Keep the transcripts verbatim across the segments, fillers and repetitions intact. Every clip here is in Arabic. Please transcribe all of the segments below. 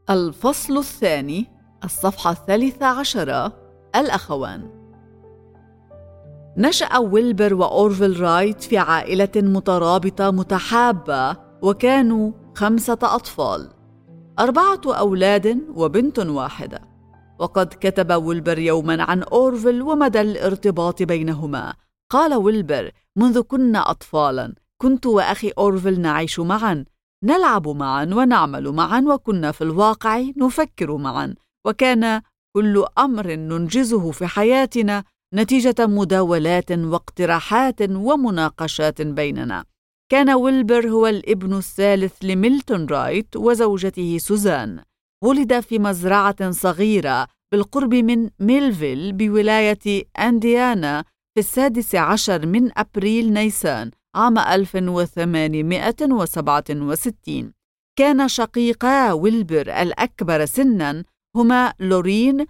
الفصل الثاني، الصفحة الثالثة عشرة. الأخوان. نشأ ويلبر وأورفيل رايت في عائلة مترابطة متحابة، وكانوا خمسة أطفال، أربعة أولاد وبنت واحدة. وقد كتب ويلبر يوماً عن أورفيل ومدى الارتباط بينهما. قال ويلبر: منذ كنا أطفالاً كنت وأخي أورفيل نعيش معاً، نلعب معاً ونعمل معاً، وكنا في الواقع نفكر معاً، وكان كل أمر ننجزه في حياتنا نتيجة مداولات واقتراحات ومناقشات بيننا. كان ويلبر هو الابن الثالث لميلتون رايت وزوجته سوزان. ولد في مزرعة صغيرة بالقرب من ميلفيل بولاية أنديانا في السادس عشر من أبريل نيسان عام ألف وثمانمائة وسبعة وستين. كان شقيقا ويلبر الأكبر سناً هما لورين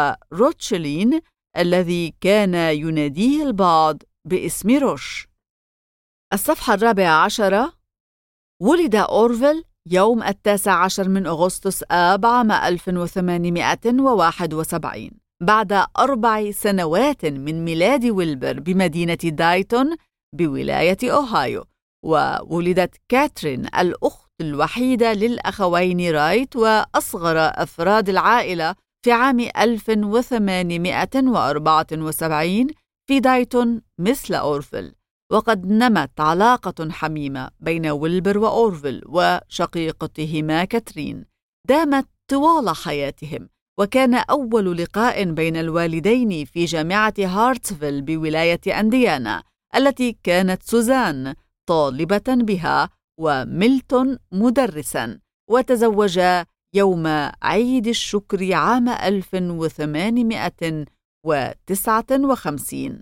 وروتشلين، الذي كان يناديه البعض باسم روش. الصفحة الرابعة عشرة. ولد أورفيل يوم التاسع عشر من أغسطس آب عام ألف وثمانمائة وواحد وسبعين، بعد أربع سنوات من ميلاد ويلبر بمدينة دايتون بولاية أوهايو. وولدت كاترين الأخت الوحيدة للأخوين رايت وأصغر أفراد العائلة في عام ألف وثمانمائة وأربعة وسبعين في دايتون مثل أورفيل. وقد نمت علاقة حميمة بين ويلبر وأورفيل وشقيقتهما كاترين، دامت طوال حياتهم، وكان أول لقاء بين الوالدين في جامعة هارتسفيل بولاية أنديانا، التي كانت سوزان طالبة بها وميلتون مدرساً، وتزوجا يوم عيد الشكر عام ألف وثمانمائة وتسعة وخمسين.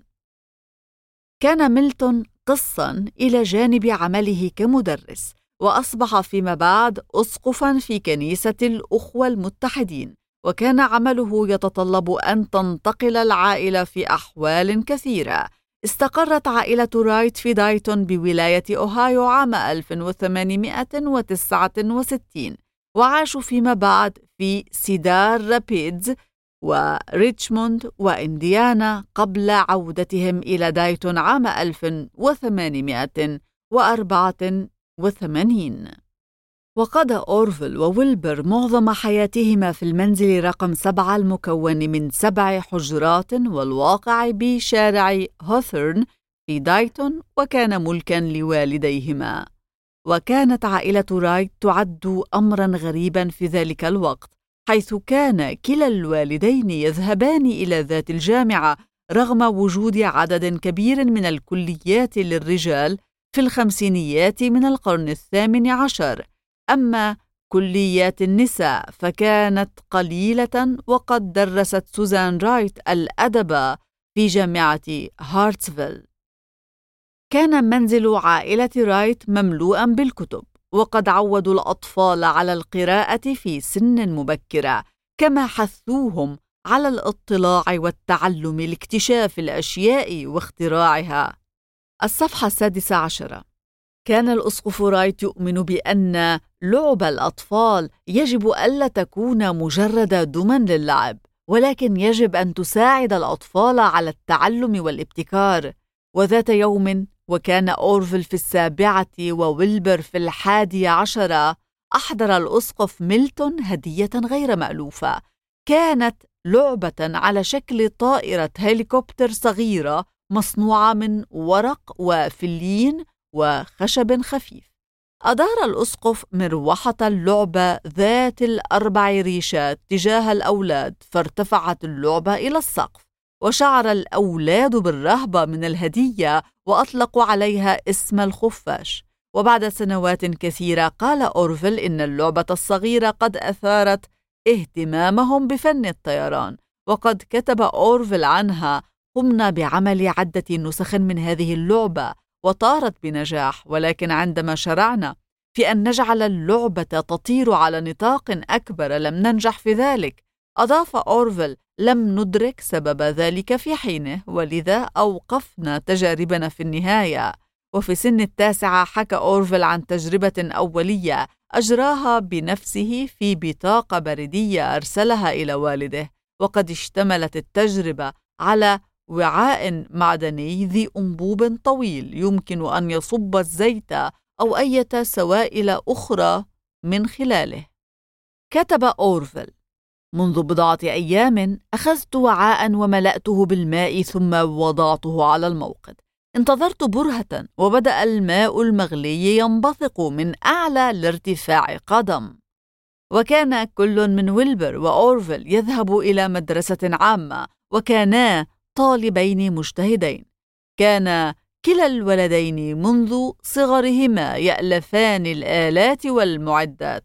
كان ميلتون قساً إلى جانب عمله كمدرس، وأصبح فيما بعد أسقفاً في كنيسة الأخوة المتحدين. وكان عمله يتطلب أن تنتقل العائلة في أحوال كثيرة. استقرت عائلة رايت في دايتون بولاية أوهايو عام ألف وثمانمائة وتسعة وستين، وعاشوا فيما بعد في سيدار رابيدز وريتشموند وإنديانا قبل عودتهم إلى دايتون عام ألف وثمانمائة وأربعة وثمانين. وقضى أورفيل وويلبر معظم حياتهما في المنزل رقم سبعة المكون من سبع حجرات والواقع بشارع هوثرن في دايتون، وكان ملكاً لوالديهما. وكانت عائلة رايت تعد أمراً غريباً في ذلك الوقت، حيث كان كلا الوالدين يذهبان إلى ذات الجامعة رغم وجود عدد كبير من الكليات للرجال في الخمسينيات من القرن الثامن عشر. أما كليات النساء فكانت قليلة، وقد درست سوزان رايت الأدب في جامعة هارتسفيل. كان منزل عائلة رايت مملوءاً بالكتب، وقد عودوا الأطفال على القراءة في سن مبكرة، كما حثوهم على الاطلاع والتعلم لاكتشاف الأشياء واختراعها. الصفحة السادسة عشرة. كان الأسقف رايت يؤمن بأن لعب الأطفال يجب ألا تكون مجرد دمى للعب، ولكن يجب أن تساعد الأطفال على التعلم والابتكار. وذات يوم، وكان أورفيل في السابعة وويلبر في الحادية عشرة، أحضر الأسقف ميلتون هدية غير مألوفة. كانت لعبة على شكل طائرة هليكوبتر صغيرة مصنوعة من ورق وفلين وخشب خفيف. أدار الأسقف مروحة اللعبة ذات الأربع ريشات تجاه الأولاد، فارتفعت اللعبة إلى السقف، وشعر الأولاد بالرهبة من الهدية وأطلقوا عليها اسم الخفاش. وبعد سنوات كثيرة قال أورفيل إن اللعبة الصغيرة قد أثارت اهتمامهم بفن الطيران، وقد كتب أورفيل عنها: قمنا بعمل عدة نسخ من هذه اللعبة وطارت بنجاح، ولكن عندما شرعنا في أن نجعل اللعبة تطير على نطاق أكبر لم ننجح في ذلك. أضاف أورفيل: لم ندرك سبب ذلك في حينه، ولذا أوقفنا تجاربنا في النهاية. وفي سن التاسعة حكى أورفيل عن تجربة أولية أجراها بنفسه في بطاقة بريدية أرسلها إلى والده، وقد اشتملت التجربة على وعاء معدني ذي أنبوب طويل يمكن أن يصب الزيت أو أي سوائل أخرى من خلاله. كتب أورفيل: منذ بضعة أيام أخذت وعاء وملأته بالماء ثم وضعته على الموقد. انتظرت برهة وبدأ الماء المغلي ينبثق من أعلى لارتفاع قدم. وكان كل من ويلبر وأورفيل يذهب إلى مدرسة عامة، وكانا طالبين مجتهدين. كان كلا الولدين منذ صغرهما يألفان الآلات والمعدات،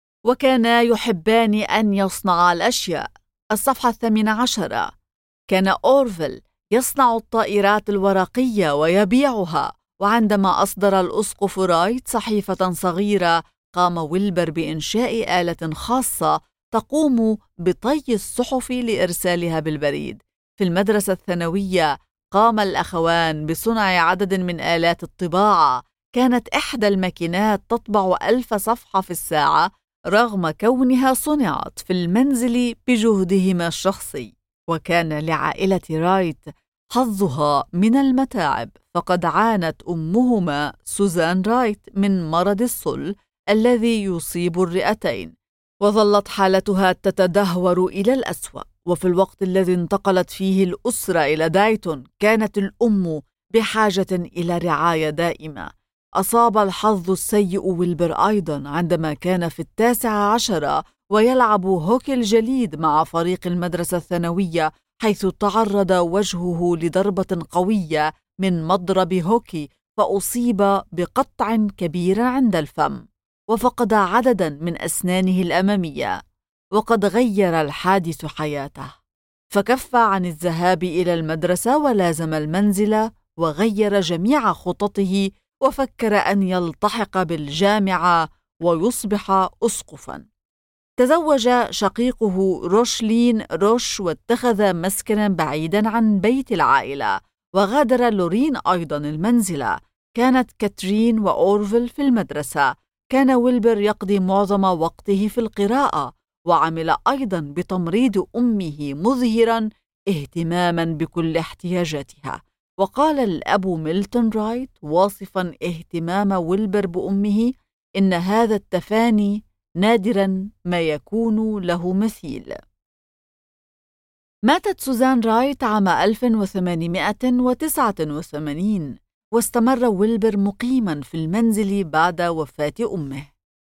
وكانا يحبان أن يصنعا الأشياء. الصفحة الثامنة عشرة. كان أورفيل يصنع الطائرات الورقية ويبيعها، وعندما أصدر الأسقف رايت صحيفة صغيرة قام ويلبر بإنشاء آلة خاصة تقوم بطي الصحف لإرسالها بالبريد. في المدرسة الثانوية قام الأخوان بصنع عدد من آلات الطباعة. كانت إحدى الماكينات تطبع ألف صفحة في الساعة رغم كونها صنعت في المنزل بجهدهما الشخصي. وكان لعائلة رايت حظها من المتاعب، فقد عانت أمهما سوزان رايت من مرض الصل الذي يصيب الرئتين، وظلت حالتها تتدهور إلى الأسوأ. وفي الوقت الذي انتقلت فيه الأسرة إلى دايتون كانت الأم بحاجة إلى رعاية دائمة. أصاب الحظ السيء ويلبر أيضا عندما كان في التاسعة عشرة ويلعب هوكي الجليد مع فريق المدرسة الثانوية، حيث تعرض وجهه لضربة قوية من مضرب هوكي فأصيب بقطع كبير عند الفم، وفقد عددا من أسنانه الأمامية. وقد غير الحادث حياته، فكف عن الذهاب إلى المدرسة ولازم المنزل، وغير جميع خططه وفكر أن يلتحق بالجامعة ويصبح أسقفاً. تزوج شقيقه روشلين روش واتخذ مسكناً بعيداً عن بيت العائلة، وغادر لورين أيضاً المنزل. كانت كاترين وأورفيل في المدرسة. كان ويلبر يقضي معظم وقته في القراءة، وعمل أيضاً بتمريض أمه مظهراً اهتماماً بكل احتياجاتها. وقال الأب ميلتون رايت واصفاً اهتمام ويلبر بأمه: إن هذا التفاني نادراً ما يكون له مثيل. ماتت سوزان رايت عام ألف وثمانمائة وتسعة وثمانين، واستمر ويلبر مقيماً في المنزل بعد وفاة أمه.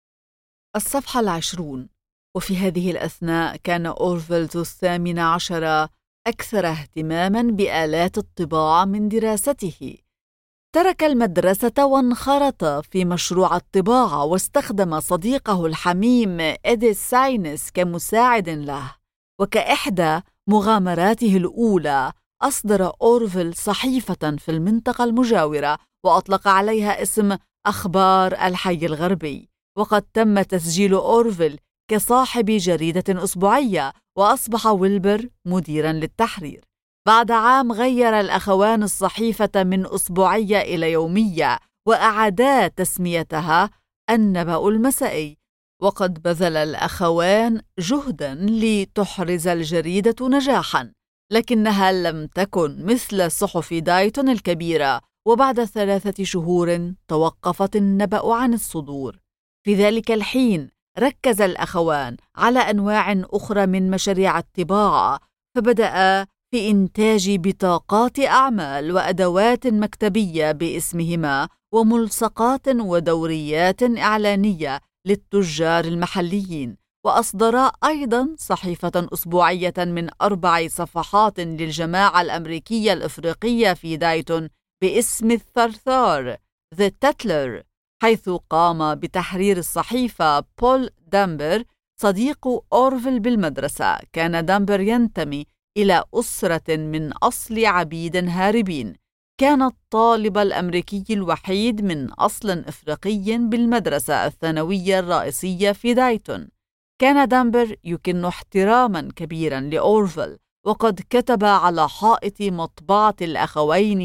الصفحة العشرون. وفي هذه الأثناء كان أورفيل ذو الثامن عشر أكثر اهتماماً بآلات الطباعة من دراسته. ترك المدرسة وانخرط في مشروع الطباعة، واستخدم صديقه الحميم إديث ساينس كمساعد له. وكإحدى مغامراته الأولى أصدر أورفيل صحيفة في المنطقة المجاورة وأطلق عليها اسم أخبار الحي الغربي. وقد تم تسجيل أورفيل كصاحب جريدة أسبوعية، وأصبح ويلبر مديراً للتحرير. بعد عام غير الأخوان الصحيفة من أسبوعية إلى يومية، وأعادا تسميتها النبأ المسائي. وقد بذل الأخوان جهداً لتحرز الجريدة نجاحاً، لكنها لم تكن مثل صحف دايتون الكبيرة، وبعد ثلاثة شهور توقفت النبأ عن الصدور. في ذلك الحين ركز الأخوان على أنواع أخرى من مشاريع الطباعة، فبدأ في إنتاج بطاقات أعمال وأدوات مكتبية باسمهما، وملصقات ودوريات إعلانية للتجار المحليين. وأصدرا أيضاً صحيفة أسبوعية من أربع صفحات للجماعة الأمريكية الإفريقية في دايتون باسم الثرثار The Tattler، حيث قام بتحرير الصحيفة بول دامبر صديق أورفيل بالمدرسة. كان دامبر ينتمي إلى أسرة من أصل عبيد هاربين. كان الطالب الأمريكي الوحيد من أصل إفريقي بالمدرسة الثانوية الرئيسية في دايتون. كان دامبر يكن احتراماً كبيراً لأورفيل، وقد كتب على حائط مطبعة الأخوين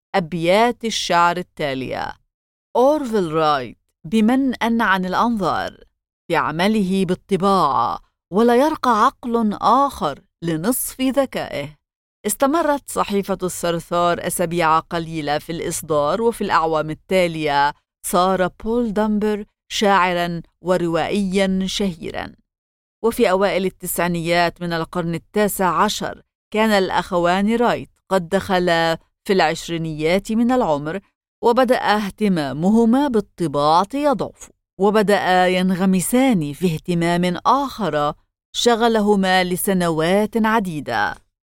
أبيات الشعر التالية: أورفيل رايت بمنأى عن الأنظار في عمله بالطباعة، ولا يرقى عقل آخر لنصف ذكائه. استمرت صحيفة الثرثار أسابيع قليلة في الإصدار، وفي الأعوام التالية صار بول دامبر شاعراً وروائياً شهيراً. وفي أوائل التسعينيات من القرن التاسع عشر كان الأخوان رايت قد دخلا في العشرينيات من العمر، وبدأ اهتمامهما بالطباعة يضعف، وبدأ ينغمسان في اهتمام آخر شغلهما لسنوات عديدة.